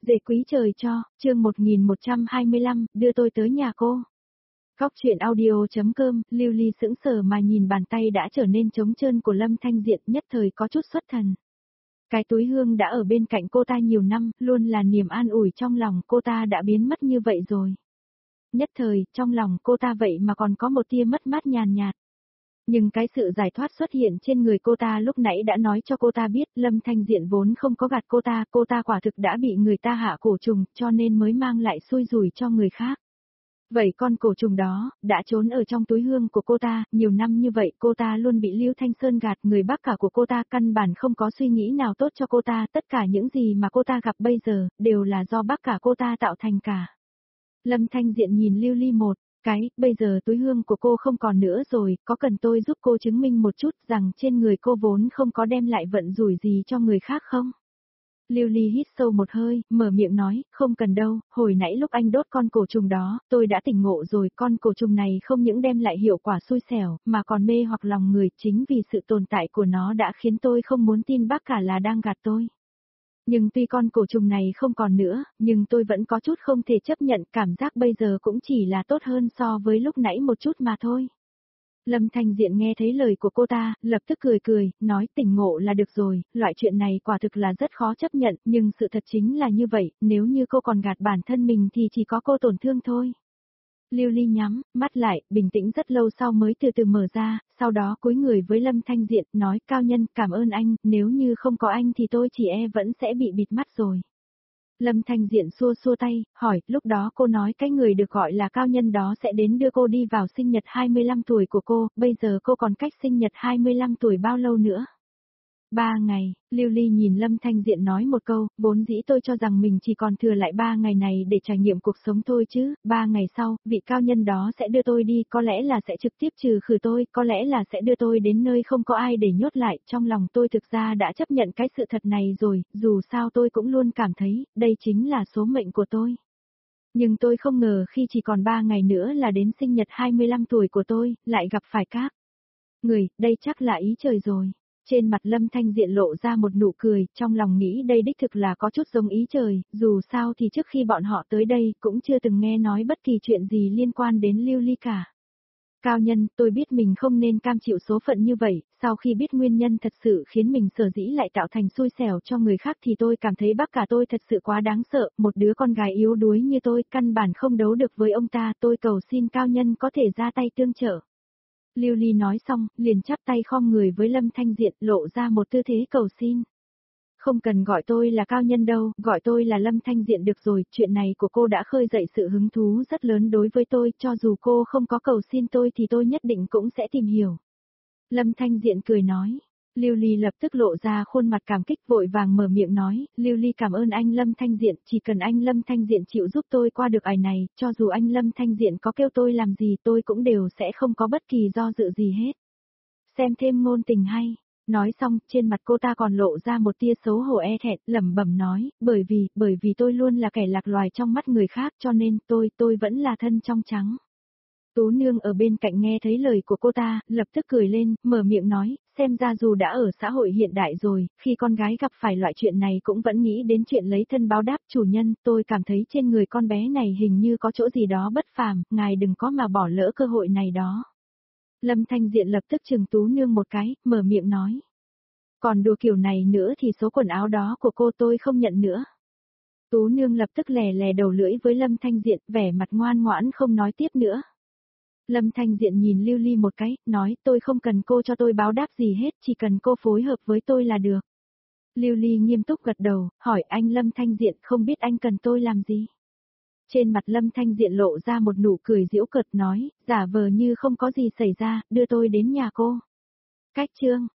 Dễ quý trời cho, chương 1125, đưa tôi tới nhà cô. Góc chuyện audio.com, Lưu Ly sững sờ mà nhìn bàn tay đã trở nên trống trơn của Lâm Thanh Diện, nhất thời có chút xuất thần. Cái túi hương đã ở bên cạnh cô ta nhiều năm, luôn là niềm an ủi trong lòng cô ta đã biến mất như vậy rồi. Nhất thời, trong lòng cô ta vậy mà còn có một tia mất mát nhàn nhạt. Nhưng cái sự giải thoát xuất hiện trên người cô ta lúc nãy đã nói cho cô ta biết Lâm Thanh Diện vốn không có gạt cô ta quả thực đã bị người ta hạ cổ trùng cho nên mới mang lại xui rủi cho người khác. Vậy con cổ trùng đó, đã trốn ở trong túi hương của cô ta, nhiều năm như vậy cô ta luôn bị Lưu Thanh Sơn gạt, người bác cả của cô ta căn bản không có suy nghĩ nào tốt cho cô ta, tất cả những gì mà cô ta gặp bây giờ, đều là do bác cả cô ta tạo thành cả. Lâm Thanh Diện nhìn Lưu Ly một cái, bây giờ túi hương của cô không còn nữa rồi, có cần tôi giúp cô chứng minh một chút rằng trên người cô vốn không có đem lại vận rủi gì cho người khác không? Lưu Ly hít sâu một hơi, mở miệng nói, không cần đâu, hồi nãy lúc anh đốt con cổ trùng đó, tôi đã tỉnh ngộ rồi, con cổ trùng này không những đem lại hiệu quả xui xẻo, mà còn mê hoặc lòng người, chính vì sự tồn tại của nó đã khiến tôi không muốn tin bác cả là đang gạt tôi. Nhưng tuy con cổ trùng này không còn nữa, nhưng tôi vẫn có chút không thể chấp nhận, cảm giác bây giờ cũng chỉ là tốt hơn so với lúc nãy một chút mà thôi. Lâm Thanh Diện nghe thấy lời của cô ta, lập tức cười, nói tỉnh ngộ là được rồi, loại chuyện này quả thực là rất khó chấp nhận, nhưng sự thật chính là như vậy, nếu như cô còn gạt bản thân mình thì chỉ có cô tổn thương thôi. Lưu Ly nhắm mắt lại, bình tĩnh rất lâu sau mới từ từ mở ra, sau đó cúi người với Lâm Thanh Diện, nói cao nhân, cảm ơn anh, nếu như không có anh thì tôi chỉ vẫn sẽ bị bịt mắt rồi. Lâm Thanh Diện xua tay, hỏi, lúc đó cô nói cái người được gọi là cao nhân đó sẽ đến đưa cô đi vào sinh nhật 25 tuổi của cô, bây giờ cô còn cách sinh nhật 25 tuổi bao lâu nữa? 3 ngày, Lưu Ly nhìn Lâm Thanh Diện nói một câu, vốn dĩ tôi cho rằng mình chỉ còn thừa lại 3 ngày này để trải nghiệm cuộc sống thôi chứ, 3 ngày sau, vị cao nhân đó sẽ đưa tôi đi, có lẽ là sẽ trực tiếp trừ khử tôi, có lẽ là sẽ đưa tôi đến nơi không có ai để nhốt lại, trong lòng tôi thực ra đã chấp nhận cái sự thật này rồi, dù sao tôi cũng luôn cảm thấy, đây chính là số mệnh của tôi. Nhưng tôi không ngờ khi chỉ còn 3 ngày nữa là đến sinh nhật 25 tuổi của tôi, lại gặp phải các người, đây chắc là ý trời rồi. Trên mặt Lâm Thanh Diện lộ ra một nụ cười, trong lòng nghĩ đây đích thực là có chút giống ý trời, dù sao thì trước khi bọn họ tới đây cũng chưa từng nghe nói bất kỳ chuyện gì liên quan đến Lưu Ly cả. Cao nhân, tôi biết mình không nên cam chịu số phận như vậy, sau khi biết nguyên nhân thật sự khiến mình sở dĩ lại tạo thành xui xẻo cho người khác thì tôi cảm thấy bác cả tôi thật sự quá đáng sợ, một đứa con gái yếu đuối như tôi căn bản không đấu được với ông ta, tôi cầu xin cao nhân có thể ra tay tương trợ. Lưu Ly nói xong, liền chắp tay khom người với Lâm Thanh Diện, lộ ra một tư thế cầu xin. Không cần gọi tôi là cao nhân đâu, gọi tôi là Lâm Thanh Diện được rồi, chuyện này của cô đã khơi dậy sự hứng thú rất lớn đối với tôi, cho dù cô không có cầu xin tôi thì tôi nhất định cũng sẽ tìm hiểu. Lâm Thanh Diện cười nói. Lưu Ly lập tức lộ ra khuôn mặt cảm kích, vội vàng mở miệng nói, Lưu Ly cảm ơn anh Lâm Thanh Diện, chỉ cần anh Lâm Thanh Diện chịu giúp tôi qua được ải này, cho dù anh Lâm Thanh Diện có kêu tôi làm gì tôi cũng đều sẽ không có bất kỳ do dự gì hết. Xem thêm ngôn tình hay. Nói xong, trên mặt cô ta còn lộ ra một tia xấu hổ thẹn, lẩm bẩm nói, bởi vì tôi luôn là kẻ lạc loài trong mắt người khác cho nên tôi vẫn là thân trong trắng. Tú Nương ở bên cạnh nghe thấy lời của cô ta, lập tức cười lên, mở miệng nói, xem ra dù đã ở xã hội hiện đại rồi, khi con gái gặp phải loại chuyện này cũng vẫn nghĩ đến chuyện lấy thân báo đáp. Chủ nhân, tôi cảm thấy trên người con bé này hình như có chỗ gì đó bất phàm, ngài đừng có mà bỏ lỡ cơ hội này đó. Lâm Thanh Diện lập tức chừng Tú Nương một cái, mở miệng nói. Còn đùa kiểu này nữa thì số quần áo đó của cô tôi không nhận nữa. Tú Nương lập tức lè lè đầu lưỡi với Lâm Thanh Diện, vẻ mặt ngoan ngoãn không nói tiếp nữa. Lâm Thanh Diện nhìn Lưu Ly một cái, nói tôi không cần cô cho tôi báo đáp gì hết, chỉ cần cô phối hợp với tôi là được. Lưu Ly nghiêm túc gật đầu, hỏi anh Lâm Thanh Diện không biết anh cần tôi làm gì. Trên mặt Lâm Thanh Diện lộ ra một nụ cười giễu cợt nói, giả vờ như không có gì xảy ra, đưa tôi đến nhà cô. Cách chương